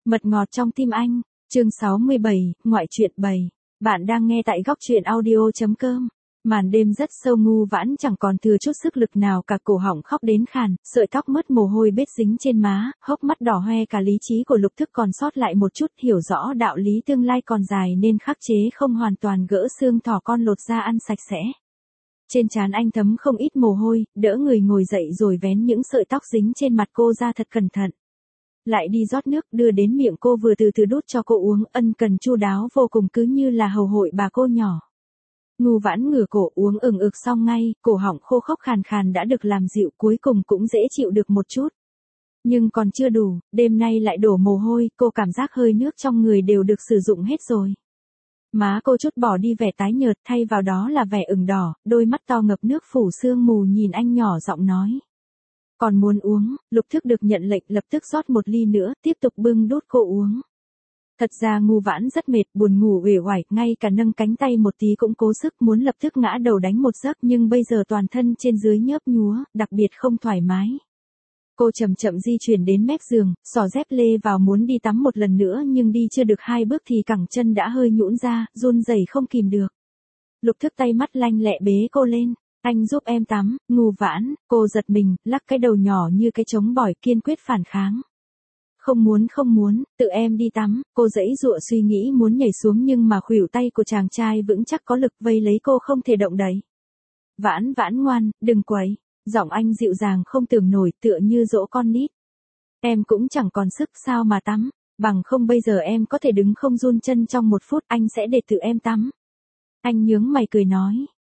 Mật ngọt trong tim anh, chương 67, ngoại truyện 7. Bạn đang nghe tại góc truyện audio.com. Màn đêm rất sâu, Ngu Vãn chẳng còn thừa chút sức lực nào cả, cổ họng khóc đến khàn, sợi tóc mướt mồ hôi bết dính trên má, hốc mắt đỏ hoe, cả lý trí của Lục Thức còn sót lại một chút, hiểu rõ đạo lý tương lai còn dài nên khắc chế không hoàn toàn gỡ xương thỏ con lột ra ăn sạch sẽ. Trên trán anh thấm không ít mồ hôi, đỡ người ngồi dậy rồi vén những sợi tóc dính trên mặt cô ra thật cẩn thận. Lại đi rót nước đưa đến miệng cô, vừa từ từ đút cho cô uống, ân cần chu đáo vô cùng, cứ như là hầu hội bà cô nhỏ. Ngu Vãn ngửa cổ uống ừng ực xong ngay, cổ họng khô khốc khàn khàn đã được làm dịu, cuối cùng cũng dễ chịu được một chút. Nhưng còn chưa đủ, đêm nay lại đổ mồ hôi, cô cảm giác hơi nước trong người đều được sử dụng hết rồi. Má cô chút bỏ đi vẻ tái nhợt, thay vào đó là vẻ ửng đỏ, đôi mắt to ngập nước phủ sương mù nhìn anh nhỏ giọng nói. Còn muốn uống. Lục Thức được nhận lệnh lập tức rót một ly nữa, tiếp tục bưng đút cô uống. Thật ra Ngu Vãn rất mệt, buồn ngủ uể oải, ngay cả nâng cánh tay một tí cũng cố sức, muốn lập tức ngã đầu đánh một giấc, nhưng bây giờ toàn thân trên dưới nhớp nhúa, đặc biệt không thoải mái. Cô chậm chậm di chuyển đến mép giường, xỏ dép lê vào muốn đi tắm một lần nữa, nhưng đi chưa được 2 bước thì cẳng chân đã hơi nhũn ra, run rẩy không kìm được. Lục Thức tay mắt lanh lẹ bế cô lên. Anh giúp em tắm. Ngu Vãn, cô giật mình, lắc cái đầu nhỏ như cái trống bỏi, kiên quyết phản kháng. Không muốn, tự em đi tắm. Cô giãy giụa suy nghĩ muốn nhảy xuống, nhưng mà khuỷu tay của chàng trai vững chắc có lực vây lấy cô không thể động đậy. Vãn Vãn ngoan, đừng quấy. Giọng anh dịu dàng không tưởng nổi, tựa như dỗ con nít. Em cũng chẳng còn sức sao mà tắm, bằng không bây giờ em có thể đứng không run chân trong 1 phút, anh sẽ để tự em tắm. Anh nhướng mày cười nói.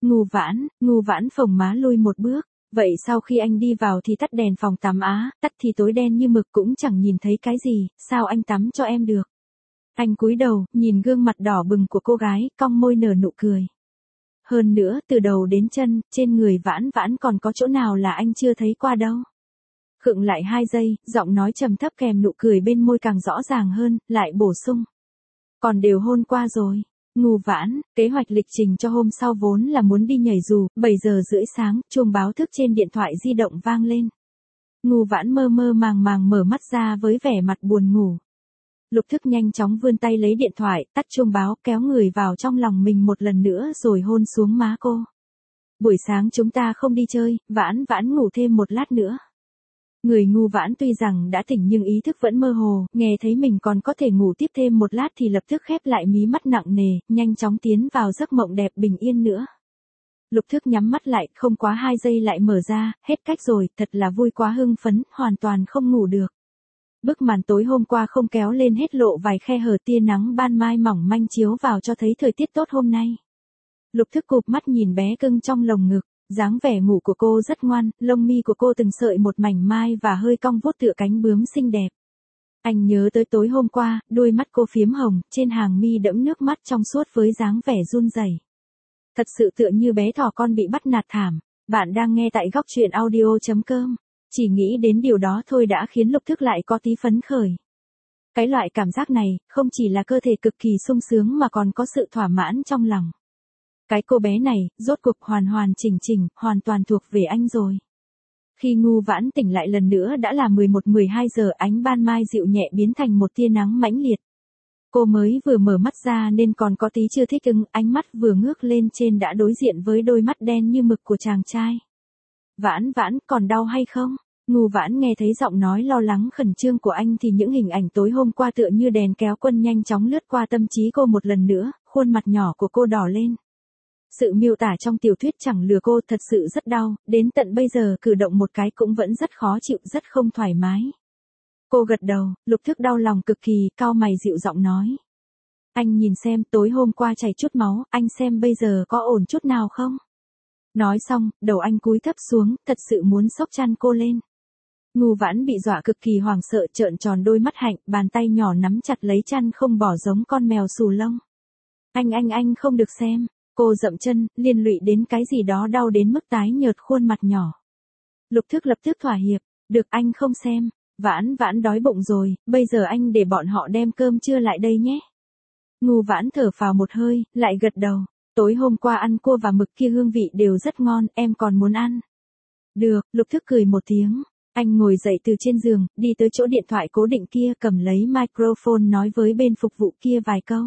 Ngu Vãn phồng má lui một bước. Vậy sau khi anh đi vào thì tắt đèn phòng tắm á? Tắt thì tối đen như mực, cũng chẳng nhìn thấy cái gì, sao anh tắm cho em được? Anh cúi đầu, nhìn gương mặt đỏ bừng của cô gái, cong môi nở nụ cười. Hơn nữa, từ đầu đến chân, trên người Vãn Vãn còn có chỗ nào là anh chưa thấy qua đâu. Khựng lại 2 giây, giọng nói trầm thấp kèm nụ cười bên môi càng rõ ràng hơn, lại bổ sung. Còn đều hôn qua rồi. Ngu Vãn, kế hoạch lịch trình cho hôm sau vốn là muốn đi nhảy dù, 7 giờ rưỡi sáng, chuông báo thức trên điện thoại di động vang lên. Ngu Vãn mơ mơ màng màng mở mắt ra với vẻ mặt buồn ngủ. Lục Thức nhanh chóng vươn tay lấy điện thoại, tắt chuông báo, kéo người vào trong lòng mình một lần nữa rồi hôn xuống má cô. Buổi sáng chúng ta không đi chơi, Vãn Vãn ngủ thêm một lát nữa. Người Ngu Vãn tuy rằng đã tỉnh nhưng ý thức vẫn mơ hồ, nghe thấy mình còn có thể ngủ tiếp thêm một lát thì lập tức khép lại mí mắt nặng nề, nhanh chóng tiến vào giấc mộng đẹp bình yên nữa. Lục Thức nhắm mắt lại, không quá 2 giây lại mở ra, hết cách rồi, thật là vui quá hưng phấn, hoàn toàn không ngủ được. Bức màn tối hôm qua không kéo lên hết, lộ vài khe hở, tia nắng ban mai mỏng manh chiếu vào cho thấy thời tiết tốt hôm nay. Lục Thức cụp mắt nhìn bé cưng trong lồng ngực. Dáng vẻ ngủ của cô rất ngoan, lông mi của cô từng sợi một mảnh mai và hơi cong vuốt tựa cánh bướm xinh đẹp. Anh nhớ tới tối hôm qua, đôi mắt cô phiếm hồng, trên hàng mi đẫm nước mắt trong suốt với dáng vẻ run rẩy. Thật sự tựa như bé thỏ con bị bắt nạt thảm. Bạn đang nghe tại góc truyện audio.com. Chỉ nghĩ đến điều đó thôi đã khiến Lục Thức lại có tí phấn khởi. Cái loại cảm giác này, không chỉ là cơ thể cực kỳ sung sướng mà còn có sự thỏa mãn trong lòng. Cái cô bé này, rốt cuộc hoàn chỉnh, hoàn toàn thuộc về anh rồi. Khi Ngu Vãn tỉnh lại lần nữa đã là 11-12 giờ, ánh ban mai dịu nhẹ biến thành một tia nắng mãnh liệt. Cô mới vừa mở mắt ra nên còn có tí chưa thích ứng, ánh mắt vừa ngước lên trên đã đối diện với đôi mắt đen như mực của chàng trai. Vãn Vãn, còn đau hay không? Ngu Vãn nghe thấy giọng nói lo lắng khẩn trương của anh thì những hình ảnh tối hôm qua tựa như đèn kéo quân nhanh chóng lướt qua tâm trí cô một lần nữa, khuôn mặt nhỏ của cô đỏ lên. Sự miêu tả trong tiểu thuyết chẳng lừa cô, thật sự rất đau, đến tận bây giờ cử động một cái cũng vẫn rất khó chịu, rất không thoải mái. Cô gật đầu, Lục Thức đau lòng cực kỳ, cau mày dịu giọng nói. Anh nhìn xem, tối hôm qua chảy chút máu, anh xem bây giờ có ổn chút nào không? Nói xong, đầu anh cúi thấp xuống, thật sự muốn xốc chăn cô lên. Ngu Vãn bị dọa cực kỳ hoảng sợ, trợn tròn đôi mắt hạnh, bàn tay nhỏ nắm chặt lấy chăn không bỏ giống con mèo xù lông. Anh không được xem. Cô dậm chân, liên lụy đến cái gì đó đau đến mức tái nhợt khuôn mặt nhỏ. Lục Thức lập tức thỏa hiệp, được anh không xem, Vãn Vãn đói bụng rồi, bây giờ anh để bọn họ đem cơm trưa lại đây nhé. Ngu Vãn thở phào một hơi, lại gật đầu, tối hôm qua ăn cua và mực kia hương vị đều rất ngon, em còn muốn ăn. Được, Lục Thức cười một tiếng, Anh ngồi dậy từ trên giường, đi tới chỗ điện thoại cố định kia, cầm lấy microphone nói với bên phục vụ kia vài câu.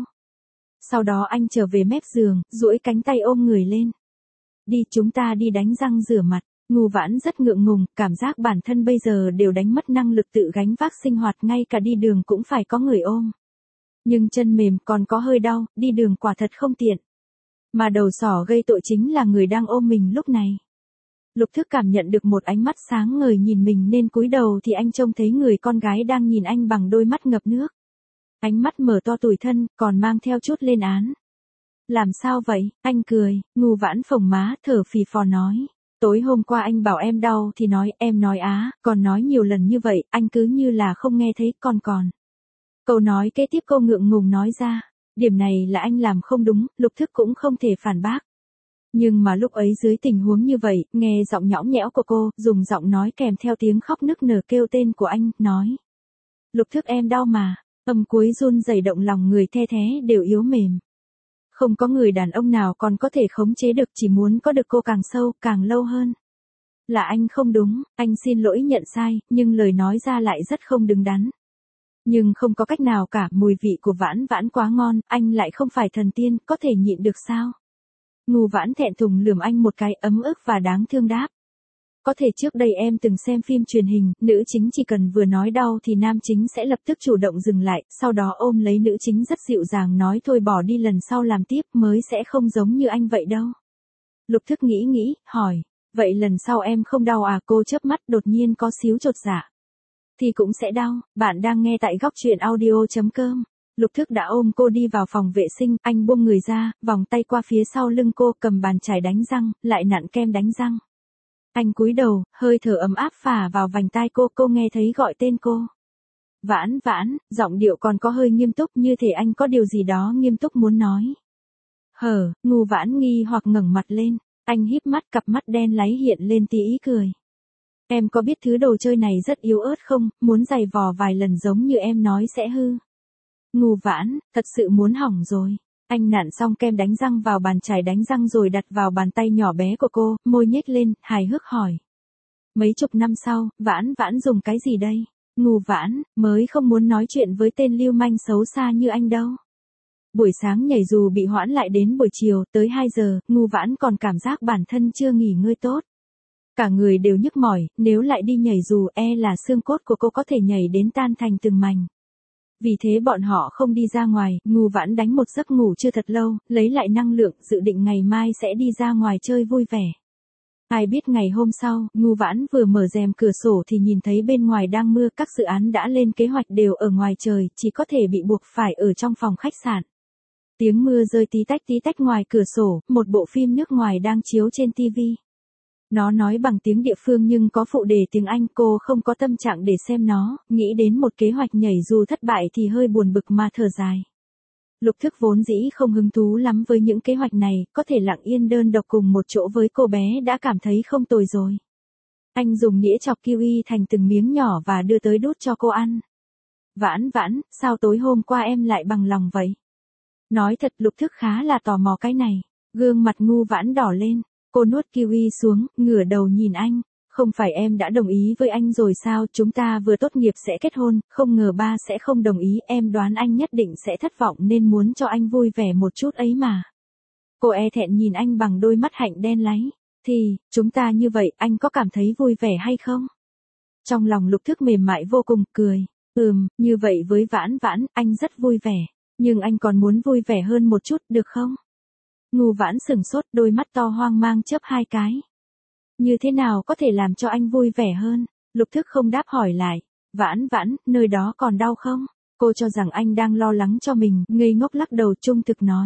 Sau đó anh trở về mép giường, duỗi cánh tay ôm người lên. Đi, chúng ta đi đánh răng rửa mặt. Ngô Vãn rất ngượng ngùng, cảm giác bản thân bây giờ đều đánh mất năng lực tự gánh vác sinh hoạt, ngay cả đi đường cũng phải có người ôm. Nhưng chân mềm còn có hơi đau, đi đường quả thật không tiện. Mà đầu sỏ gây tội chính là người đang ôm mình lúc này. Lục Thức cảm nhận được một ánh mắt sáng ngời nhìn mình nên cúi đầu thì anh trông thấy người con gái đang nhìn anh bằng đôi mắt ngập nước. Ánh mắt mở to tủi thân, còn mang theo chút lên án. Làm sao vậy? Anh cười, Ngô Vãn phồng má, thở phì phò nói. Tối hôm qua anh bảo em đau thì nói, em nói á, còn nói nhiều lần như vậy, anh cứ như là không nghe thấy, còn. Câu nói kế tiếp cô ngượng ngùng nói ra. Điểm này là anh làm không đúng, Lục Thức cũng không thể phản bác. Nhưng mà lúc ấy dưới tình huống như vậy, nghe giọng nhõng nhẽo của cô, dùng giọng nói kèm theo tiếng khóc nức nở kêu tên của anh, nói. Lục Thức em đau mà, âm cuối run rẩy động lòng người the thé đều yếu mềm. Không có người đàn ông nào còn có thể khống chế được, chỉ muốn có được cô càng sâu, càng lâu hơn. Là anh không đúng, anh xin lỗi nhận sai, nhưng lời nói ra lại rất không đứng đắn. Nhưng không có cách nào cả, mùi vị của Vãn Vãn quá ngon, anh lại không phải thần tiên, có thể nhịn được sao? Ngô Vãn thẹn thùng lườm anh một cái, ấm ức và đáng thương đáp. Có thể trước đây em từng xem phim truyền hình, nữ chính chỉ cần vừa nói đau thì nam chính sẽ lập tức chủ động dừng lại, sau đó ôm lấy nữ chính rất dịu dàng nói thôi bỏ đi, lần sau làm tiếp mới sẽ không giống như anh vậy đâu. Lục Thức nghĩ, hỏi, vậy lần sau em không đau à? Cô chớp mắt, đột nhiên có xíu chột dạ. Thì cũng sẽ đau. Bạn đang nghe tại góc truyện audio.com. Lục Thức đã ôm cô đi vào phòng vệ sinh, anh buông người ra, vòng tay qua phía sau lưng cô, cầm bàn chải đánh răng, lại nặn kem đánh răng. Anh cúi đầu, hơi thở ấm áp phả vào vành tai cô nghe thấy gọi tên cô. Vãn Vãn, giọng điệu còn có hơi nghiêm túc, như thể anh có điều gì đó nghiêm túc muốn nói. Ngô Vãn nghi hoặc ngẩng mặt lên, anh híp mắt, cặp mắt đen láy hiện lên tí ý cười. Em có biết thứ đồ chơi này rất yếu ớt không, muốn giày vò vài lần giống như em nói sẽ hư. Ngô Vãn, thật sự muốn hỏng rồi. Anh nặn xong kem đánh răng vào bàn chải đánh răng rồi đặt vào bàn tay nhỏ bé của cô, môi nhếch lên, hài hước hỏi. Mấy chục năm sau, Vãn Vãn dùng cái gì đây? Ngô Vãn, mới không muốn nói chuyện với tên lưu manh xấu xa như anh đâu. Buổi sáng nhảy dù bị hoãn lại đến buổi chiều, tới 2 giờ, Ngô Vãn còn cảm giác bản thân chưa nghỉ ngơi tốt. Cả người đều nhức mỏi, nếu lại đi nhảy dù là xương cốt của cô có thể nhảy đến tan thành từng mảnh. Vì thế bọn họ không đi ra ngoài, Ngô Vãn đánh một giấc ngủ chưa thật lâu, lấy lại năng lượng, dự định ngày mai sẽ đi ra ngoài chơi vui vẻ. Ai biết ngày hôm sau, Ngô Vãn vừa mở rèm cửa sổ thì nhìn thấy bên ngoài đang mưa, các dự án đã lên kế hoạch đều ở ngoài trời, chỉ có thể bị buộc phải ở trong phòng khách sạn. Tiếng mưa rơi tí tách ngoài cửa sổ, một bộ phim nước ngoài đang chiếu trên TV. Nó nói bằng tiếng địa phương nhưng có phụ đề tiếng Anh, cô không có tâm trạng để xem nó, nghĩ đến một kế hoạch nhảy dù thất bại thì hơi buồn bực mà thở dài. Lục Thức vốn dĩ không hứng thú lắm với những kế hoạch này, có thể lặng yên đơn độc cùng một chỗ với cô bé đã cảm thấy không tồi rồi. Anh dùng nĩa chọc kiwi thành từng miếng nhỏ và đưa tới đút cho cô ăn. Vãn Vãn, sao tối hôm qua em lại bằng lòng vậy? Nói thật, Lục Thức khá là tò mò cái này. Gương mặt Ngô Vãn đỏ lên. Cô nuốt kiwi xuống, ngửa đầu nhìn anh. Không phải em đã đồng ý với anh rồi sao, chúng ta vừa tốt nghiệp sẽ kết hôn, không ngờ ba sẽ không đồng ý, em đoán anh nhất định sẽ thất vọng nên muốn cho anh vui vẻ một chút ấy mà. Cô thẹn nhìn anh bằng đôi mắt hạnh đen láy. Thì, chúng ta như vậy, anh có cảm thấy vui vẻ hay không? Trong lòng Lục Thức mềm mại vô cùng, cười. Như vậy với Vãn Vãn, anh rất vui vẻ. Nhưng anh còn muốn vui vẻ hơn một chút, được không? Ngô Vãn sửng sốt, đôi mắt to hoang mang chớp 2 cái. Như thế nào có thể làm cho anh vui vẻ hơn? Lục Thức không đáp hỏi lại. Vãn Vãn, nơi đó còn đau không? Cô cho rằng anh đang lo lắng cho mình, ngây ngốc lắc đầu trung thực nói.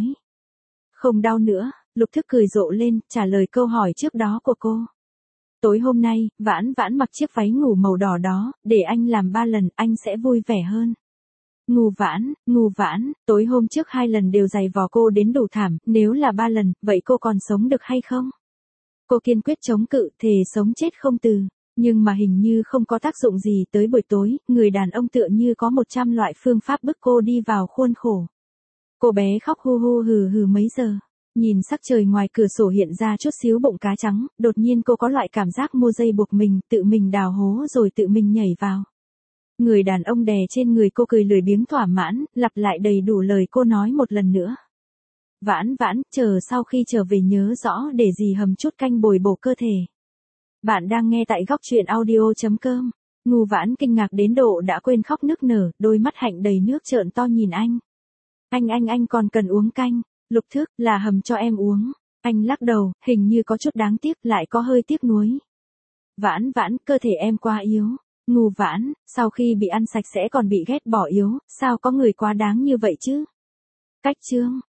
Không đau nữa, Lục Thức cười rộ lên, trả lời câu hỏi trước đó của cô. Tối hôm nay, Vãn Vãn mặc chiếc váy ngủ màu đỏ đó, để anh làm 3 lần, anh sẽ vui vẻ hơn. Ngô Vãn, tối hôm trước 2 lần đều giày vò cô đến đủ thảm, nếu là 3 lần, vậy cô còn sống được hay không? Cô kiên quyết chống cự, thề sống chết không từ. Nhưng mà hình như không có tác dụng gì, tới buổi tối, người đàn ông tựa như có 100 loại phương pháp bức cô đi vào khuôn khổ. Cô bé khóc hu hu hừ hừ mấy giờ. Nhìn sắc trời ngoài cửa sổ hiện ra chút xíu bụng cá trắng, đột nhiên cô có loại cảm giác mua dây buộc mình, tự mình đào hố rồi tự mình nhảy vào. Người đàn ông đè trên người cô cười lười biếng thỏa mãn, lặp lại đầy đủ lời cô nói một lần nữa. Vãn vãn, chờ sau khi trở về nhớ rõ để dì hầm chút canh bồi bổ cơ thể. Bạn đang nghe tại góc truyện audio.com. Ngu Vãn kinh ngạc đến độ đã quên khóc nức nở, đôi mắt hạnh đầy nước trợn to nhìn anh. Anh còn cần uống canh. Lục Thước, là hầm cho em uống. Anh lắc đầu, hình như có chút đáng tiếc, lại có hơi tiếc nuối. Vãn vãn, cơ thể em quá yếu. Ngu Vãn, sau khi bị ăn sạch sẽ còn bị ghét bỏ yếu, sao có người quá đáng như vậy chứ? Cách chương.